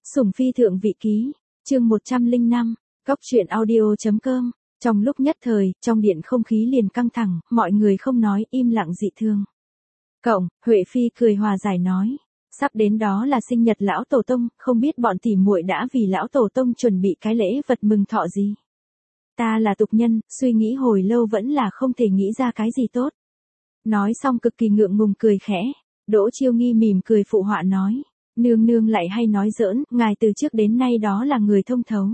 Sủng phi thượng vị ký, chương 105, Góc truyện audio.com. Trong lúc nhất thời, trong điện không khí liền căng thẳng, mọi người không nói, im lặng dị thường. Huệ Phi cười hòa giải nói, sắp đến đó là sinh nhật lão tổ tông, không biết bọn tỉ muội đã vì lão tổ tông chuẩn bị cái lễ vật mừng thọ gì. Ta là tục nhân, suy nghĩ hồi lâu vẫn là không thể nghĩ ra cái gì tốt. Nói xong cực kỳ ngượng ngùng cười khẽ, Đỗ Chiêu Nghi mỉm cười phụ họa nói, nương nương lại hay nói giỡn, ngài từ trước đến nay đó là người thông thấu.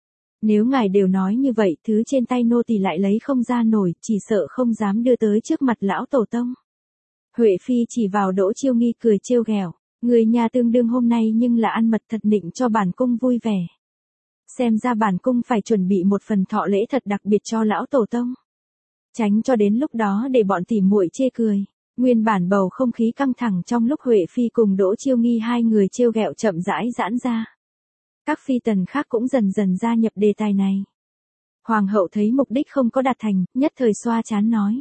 Nếu ngài đều nói như vậy, thứ trên tay nô tỳ lại lấy không ra nổi, chỉ sợ không dám đưa tới trước mặt lão tổ tông. Huệ Phi chỉ vào Đỗ Chiêu Nghi cười trêu ghẹo, người nhà tương đương hôm nay nhưng là ăn mật thật nịnh cho bản cung vui vẻ. Xem ra bản cung phải chuẩn bị một phần thọ lễ thật đặc biệt cho lão tổ tông. Tránh cho đến lúc đó để bọn tỉ muội chê cười. Nguyên bản bầu không khí căng thẳng trong lúc Huệ Phi cùng Đỗ Chiêu Nghi hai người trêu ghẹo chậm rãi giãn ra. Các phi tần khác cũng dần dần gia nhập đề tài này. Hoàng hậu thấy mục đích không có đạt thành, nhất thời xoa trán nói.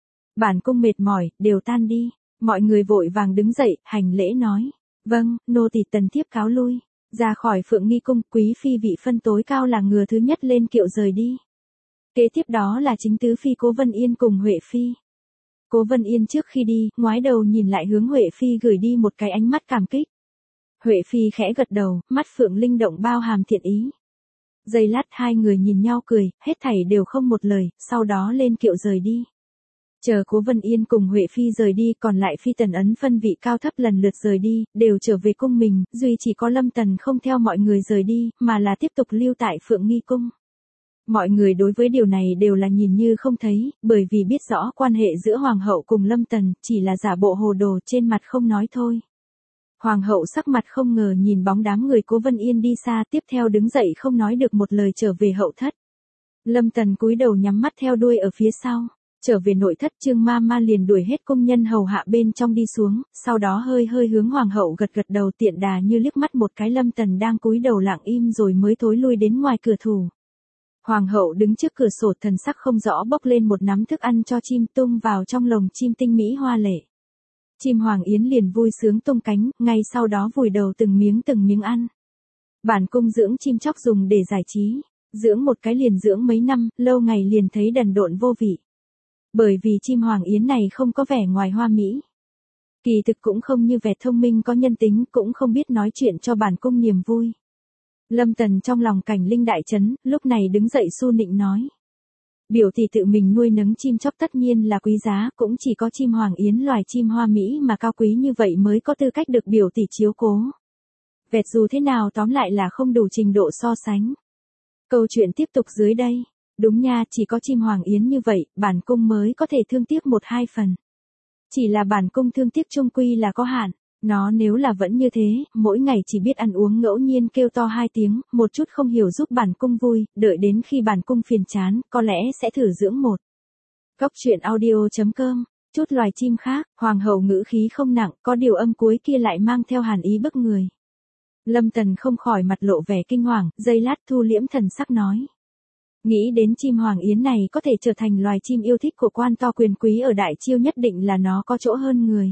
Bản cung mệt mỏi, đều tan đi. Mọi người vội vàng đứng dậy, hành lễ nói. Vâng, nô tỳ tần thiếp cáo lui. Ra khỏi Phượng Nghi cung, quý phi vị phân tối cao là ngừa thứ nhất lên kiệu rời đi. Kế tiếp đó là chính tứ phi Cố Vân Yên cùng Huệ Phi. Cố Vân Yên trước khi đi, ngoái đầu nhìn lại hướng Huệ Phi gửi đi một cái ánh mắt cảm kích. Huệ Phi khẽ gật đầu, mắt phượng linh động bao hàm thiện ý. Giây lát hai người nhìn nhau cười, hết thảy đều không một lời, sau đó lên kiệu rời đi. Chờ Cố Vân Yên cùng Huệ Phi rời đi, còn lại phi tần ấn phân vị cao thấp lần lượt rời đi, đều trở về cung mình, duy chỉ có Lâm Tần không theo mọi người rời đi, mà là tiếp tục lưu tại Phượng Nghi cung. Mọi người đối với điều này đều là nhìn như không thấy, bởi vì biết rõ quan hệ giữa Hoàng hậu cùng Lâm Tần, chỉ là giả bộ hồ đồ trên mặt không nói thôi. Hoàng hậu sắc mặt không ngờ nhìn bóng đám người Cố Vân Yên đi xa, tiếp theo đứng dậy không nói được một lời trở về hậu thất. Lâm Tần cúi đầu nhắm mắt theo đuôi ở phía sau. Trở về nội thất, Trương ma ma liền đuổi hết công nhân hầu hạ bên trong đi xuống, sau đó hơi hướng Hoàng hậu gật gật đầu tiện đà như liếc mắt một cái Lâm Tần đang cúi đầu lặng im rồi mới thối lui đến ngoài cửa thủ. Hoàng hậu đứng trước cửa sổ thần sắc không rõ bốc lên một nắm thức ăn cho chim tung vào trong lồng chim tinh mỹ hoa lệ. Chim Hoàng Yến liền vui sướng tung cánh, ngay sau đó vùi đầu từng miếng ăn. Bản cung dưỡng chim chóc dùng để giải trí, dưỡng một cái liền dưỡng mấy năm, lâu ngày liền thấy đần độn vô vị. Bởi vì chim Hoàng Yến này không có vẻ ngoài hoa mỹ. Kỳ thực cũng không như vẻ thông minh có nhân tính, cũng không biết nói chuyện cho bản cung niềm vui. Lâm Tần trong lòng cảnh linh đại chấn, lúc này đứng dậy su nịnh nói. Biểu tỷ tự mình nuôi nấng chim chóc tất nhiên là quý giá, cũng chỉ có chim Hoàng Yến loài chim hoa mỹ mà cao quý như vậy mới có tư cách được biểu tỷ chiếu cố. Vẹt dù thế nào tóm lại là không đủ trình độ so sánh. Câu chuyện tiếp tục dưới đây. Đúng nha, chỉ có chim Hoàng Yến như vậy, bản cung mới có thể thương tiếc 1-2 phần. Chỉ là bản cung thương tiếc chung quy là có hạn. Nó nếu là vẫn như thế, mỗi ngày chỉ biết ăn uống ngẫu nhiên kêu to 2 tiếng, một chút không hiểu giúp bản cung vui, đợi đến khi bản cung phiền chán, có lẽ sẽ thử dưỡng một. Góc truyện audio.com, chút loài chim khác, Hoàng hậu ngữ khí không nặng, có điều âm cuối kia lại mang theo hàn ý bức người. Lâm Tần không khỏi mặt lộ vẻ kinh hoàng, giây lát thu liễm thần sắc nói. Nghĩ đến chim Hoàng Yến này có thể trở thành loài chim yêu thích của quan to quyền quý ở Đại Chiêu, nhất định là nó có chỗ hơn người.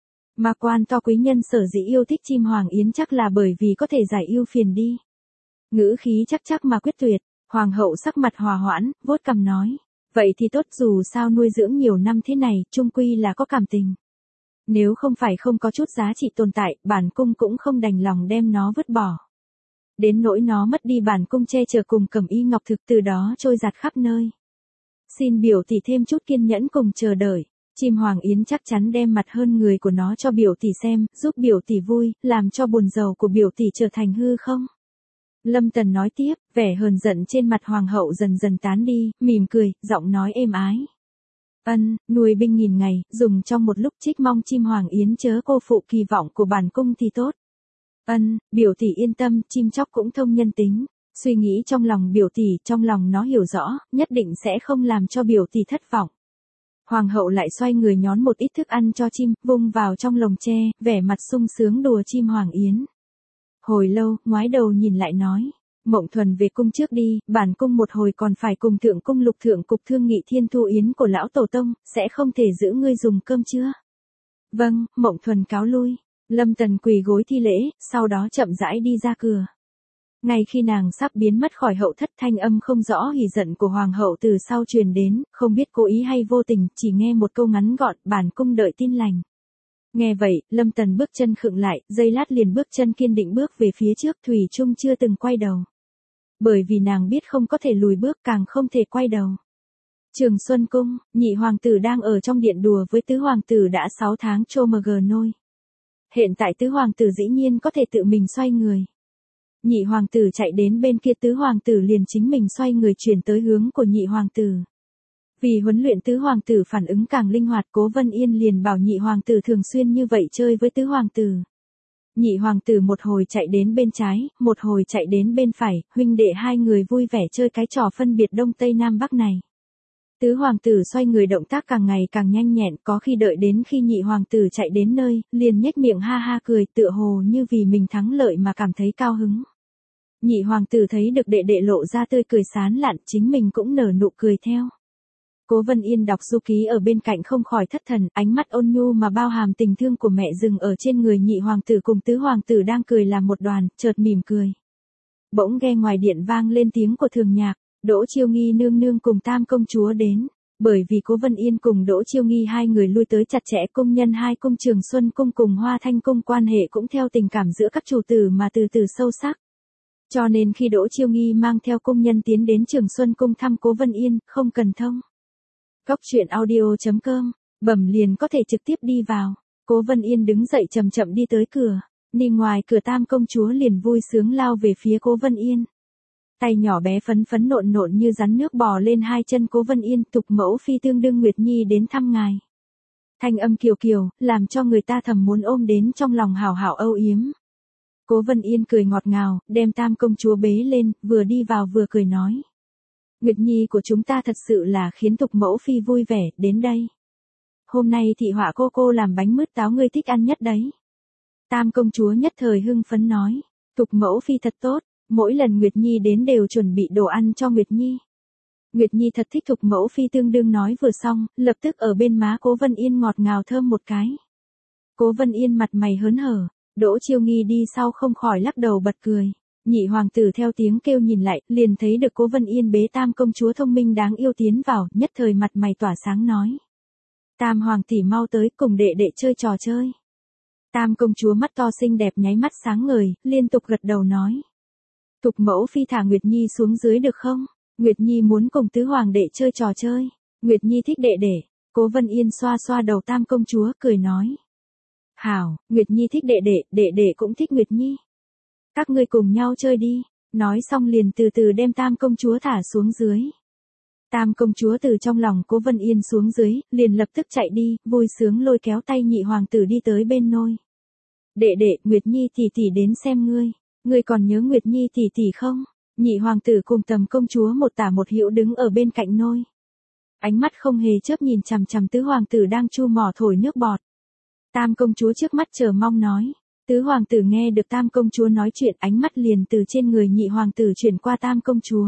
Mà quan to quý nhân sở dĩ yêu thích chim Hoàng Yến chắc là bởi vì có thể giải ưu phiền đi. Ngữ khí chắc mà quyết tuyệt, Hoàng hậu sắc mặt hòa hoãn, vuốt cằm nói. Vậy thì tốt, dù sao nuôi dưỡng nhiều năm thế này, chung quy là có cảm tình. Nếu không phải không có chút giá trị tồn tại, bản cung cũng không đành lòng đem nó vứt bỏ. Đến nỗi nó mất đi bản cung che chở cùng Cẩm Y Ngọc Thực, từ đó trôi giạt khắp nơi. Xin biểu tỷ thêm chút kiên nhẫn cùng chờ đợi. Chim Hoàng Yến chắc chắn đem mặt hơn người của nó cho biểu tỷ xem, giúp biểu tỷ vui, làm cho buồn rầu của biểu tỷ trở thành hư không. Lâm Tần nói tiếp, vẻ hờn giận trên mặt Hoàng hậu dần dần tán đi, mỉm cười, giọng nói êm ái. Nuôi binh nghìn ngày, dùng trong một lúc, trích mong chim Hoàng Yến chớ cô phụ kỳ vọng của bản cung thì tốt. Biểu tỷ yên tâm, chim chóc cũng thông nhân tính. Suy nghĩ trong lòng biểu tỷ, trong lòng nó hiểu rõ, nhất định sẽ không làm cho biểu tỷ thất vọng. Hoàng hậu lại xoay người nhón một ít thức ăn cho chim, vung vào trong lồng tre, vẻ mặt sung sướng đùa chim Hoàng Yến. Hồi lâu, ngoái đầu nhìn lại nói. Mộng Thuần về cung trước đi, bản cung một hồi còn phải cùng thượng cung lục thượng cục thương nghị Thiên Thu Yến của lão tổ tông, sẽ không thể giữ ngươi dùng cơm chưa? Vâng, Mộng Thuần cáo lui. Lâm Tần quỳ gối thi lễ, sau đó chậm rãi đi ra cửa. Ngay khi nàng sắp biến mất khỏi hậu thất, thanh âm không rõ hỉ giận của hoàng hậu từ sau truyền đến, không biết cố ý hay vô tình, chỉ nghe một câu ngắn gọn, bản cung đợi tin lành. Nghe vậy, Lâm Tần bước chân khựng lại, giây lát liền bước chân kiên định bước về phía trước, thủy chung chưa từng quay đầu. Bởi vì nàng biết không có thể lùi bước, càng không thể quay đầu. Trường Xuân Cung, nhị hoàng tử đang ở trong điện đùa với tứ hoàng tử đã 6 tháng trô mờ gờ nôi. Hiện tại tứ hoàng tử dĩ nhiên có thể tự mình xoay người. Nhị hoàng tử chạy đến bên kia, tứ hoàng tử liền chính mình xoay người chuyển tới hướng của nhị hoàng tử. Vì huấn luyện tứ hoàng tử phản ứng càng linh hoạt, Cố Vân Yên liền bảo nhị hoàng tử thường xuyên như vậy chơi với tứ hoàng tử. Nhị hoàng tử một hồi chạy đến bên trái, một hồi chạy đến bên phải, huynh đệ hai người vui vẻ chơi cái trò phân biệt đông tây nam bắc này. Tứ hoàng tử xoay người động tác càng ngày càng nhanh nhẹn, có khi đợi đến khi nhị hoàng tử chạy đến nơi, liền nhếch miệng ha ha cười, tựa hồ như vì mình thắng lợi mà cảm thấy cao hứng. Nhị hoàng tử thấy được đệ đệ lộ ra tươi cười sán lạn, chính mình cũng nở nụ cười theo. Cố Vân Yên đọc du ký ở bên cạnh không khỏi thất thần, ánh mắt ôn nhu mà bao hàm tình thương của mẹ dừng ở trên người nhị hoàng tử cùng tứ hoàng tử đang cười làm một đoàn, chợt mỉm cười. Bỗng nghe ngoài điện vang lên tiếng của thường nhạc, Đỗ Chiêu Nghi nương nương cùng tam công chúa đến. Bởi vì Cố Vân Yên cùng Đỗ Chiêu Nghi hai người lui tới chặt chẽ, cung nhân hai cung Trường Xuân Cung cùng Hoa Thanh Cung quan hệ cũng theo tình cảm giữa các chủ tử mà từ từ sâu sắc. Cho nên khi Đỗ Chiêu Nghi mang theo cung nhân tiến đến Trường Xuân Cung thăm Cố Vân Yên, không cần thông Góc truyện audio.com, bẩm liền có thể trực tiếp đi vào. Cố Vân Yên đứng dậy chậm chậm đi tới cửa, đi ngoài cửa tam công chúa liền vui sướng lao về phía Cố Vân Yên. Tay nhỏ bé phấn phấn nộn nộn như rắn nước bò lên hai chân Cố Vân Yên, tục mẫu phi tương đương Nguyệt Nhi đến thăm ngài. Thanh âm kiều kiều, làm cho người ta thầm muốn ôm đến trong lòng hào hào âu yếm. Cố Vân Yên cười ngọt ngào, đem tam công chúa bế lên, vừa đi vào vừa cười nói. Nguyệt Nhi của chúng ta thật sự là khiến tục mẫu phi vui vẻ, đến đây. Hôm nay thị họa cô làm bánh mứt táo ngươi thích ăn nhất đấy. Tam công chúa nhất thời hưng phấn nói, tục mẫu phi thật tốt, mỗi lần Nguyệt Nhi đến đều chuẩn bị đồ ăn cho Nguyệt Nhi. Nguyệt Nhi thật thích tục mẫu phi tương đương nói vừa xong, lập tức ở bên má Cố Vân Yên ngọt ngào thơm một cái. Cố Vân Yên mặt mày hớn hở, Đỗ Chiêu Nghi đi sau không khỏi lắc đầu bật cười. Nhị hoàng tử theo tiếng kêu nhìn lại, liền thấy được Cố Vân Yên bế tam công chúa thông minh đáng yêu tiến vào, nhất thời mặt mày tỏa sáng nói. Tam hoàng tỷ mau tới cùng đệ đệ chơi trò chơi. Tam công chúa mắt to xinh đẹp nháy mắt sáng ngời, liên tục gật đầu nói. Tục mẫu phi thả Nguyệt Nhi xuống dưới được không? Nguyệt Nhi muốn cùng tứ hoàng đệ chơi trò chơi. Nguyệt Nhi thích đệ đệ. Cố Vân Yên xoa xoa đầu tam công chúa cười nói. Hảo, Nguyệt Nhi thích đệ đệ cũng thích Nguyệt Nhi. Các ngươi cùng nhau chơi đi. Nói xong liền từ từ đem tam công chúa thả xuống dưới. Tam công chúa từ trong lòng Cố Vân Yên xuống dưới, liền lập tức chạy đi, vui sướng lôi kéo tay nhị hoàng tử đi tới bên nôi. Đệ, Nguyệt Nhi tỷ tỷ đến xem ngươi. Ngươi còn nhớ Nguyệt Nhi tỷ tỷ không? Nhị hoàng tử cùng tầm công chúa một tả một hữu đứng ở bên cạnh nôi. Ánh mắt không hề chớp nhìn chằm chằm tứ hoàng tử đang chu mỏ thổi nước bọt. Tam công chúa trước mắt chờ mong nói. Tứ hoàng tử nghe được tam công chúa nói chuyện, ánh mắt liền từ trên người nhị hoàng tử chuyển qua tam công chúa.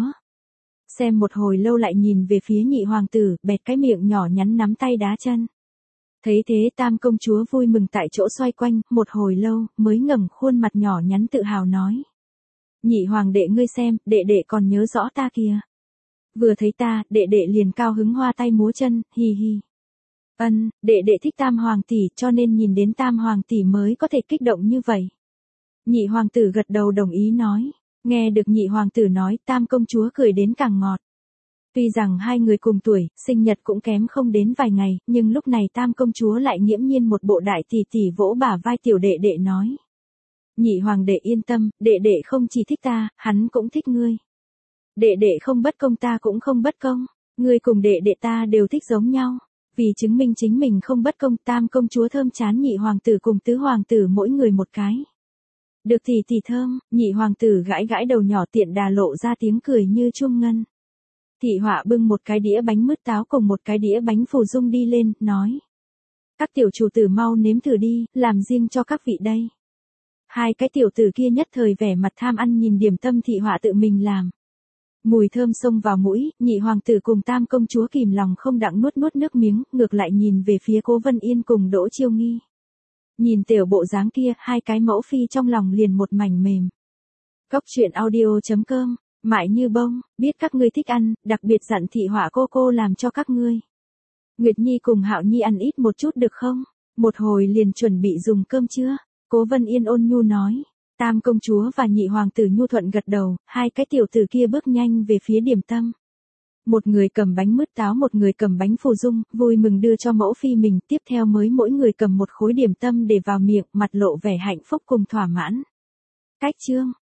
Xem một hồi lâu lại nhìn về phía nhị hoàng tử, bẹt cái miệng nhỏ nhắn nắm tay đá chân. Thấy thế tam công chúa vui mừng tại chỗ xoay quanh, một hồi lâu, mới ngẩng khuôn mặt nhỏ nhắn tự hào nói. Nhị hoàng đệ ngươi xem, đệ đệ còn nhớ rõ ta kìa. Vừa thấy ta, đệ đệ liền cao hứng hoa tay múa chân, hi hi. Đệ đệ thích tam hoàng tỷ cho nên nhìn đến tam hoàng tỷ mới có thể kích động như vậy. Nhị hoàng tử gật đầu đồng ý nói. Nghe được nhị hoàng tử nói, tam công chúa cười đến càng ngọt. Tuy rằng hai người cùng tuổi, sinh nhật cũng kém không đến vài ngày, nhưng lúc này tam công chúa lại nghiễm nhiên một bộ đại tỷ tỷ vỗ bả vai tiểu đệ đệ nói. Nhị hoàng đệ yên tâm, đệ đệ không chỉ thích ta, hắn cũng thích ngươi. Đệ đệ không bất công ta cũng không bất công, ngươi cùng đệ đệ ta đều thích giống nhau. Vì chứng minh chính mình không bất công, tam công chúa thơm chán nhị hoàng tử cùng tứ hoàng tử mỗi người một cái. Được thì thơm, nhị hoàng tử gãi gãi đầu nhỏ tiện đà lộ ra tiếng cười như chuông ngân. Thị họa bưng một cái đĩa bánh mứt táo cùng một cái đĩa bánh phù dung đi lên, nói. Các tiểu chủ tử mau nếm thử đi, làm riêng cho các vị đây. Hai cái tiểu tử kia nhất thời vẻ mặt tham ăn nhìn điểm tâm thị họa tự mình làm. Mùi thơm xông vào mũi, nhị hoàng tử cùng tam công chúa kìm lòng không đặng nuốt nước miếng, ngược lại nhìn về phía Cố Vân Yên cùng Đỗ Chiêu Nghi. Nhìn tiểu bộ dáng kia, hai cái mẫu phi trong lòng liền một mảnh mềm. Cốc truyện audio.com, mại như bông, biết các ngươi thích ăn, đặc biệt dặn thị họa cô làm cho các ngươi. Nguyệt Nhi cùng Hạo Nhi ăn ít một chút được không? Một hồi liền chuẩn bị dùng cơm chưa? Cố Vân Yên ôn nhu nói. Tam công chúa và nhị hoàng tử nhu thuận gật đầu, hai cái tiểu tử kia bước nhanh về phía điểm tâm. Một người cầm bánh mứt táo, một người cầm bánh phù dung, vui mừng đưa cho mẫu phi mình, tiếp theo mới mỗi người cầm một khối điểm tâm để vào miệng, mặt lộ vẻ hạnh phúc cùng thỏa mãn. Cách chương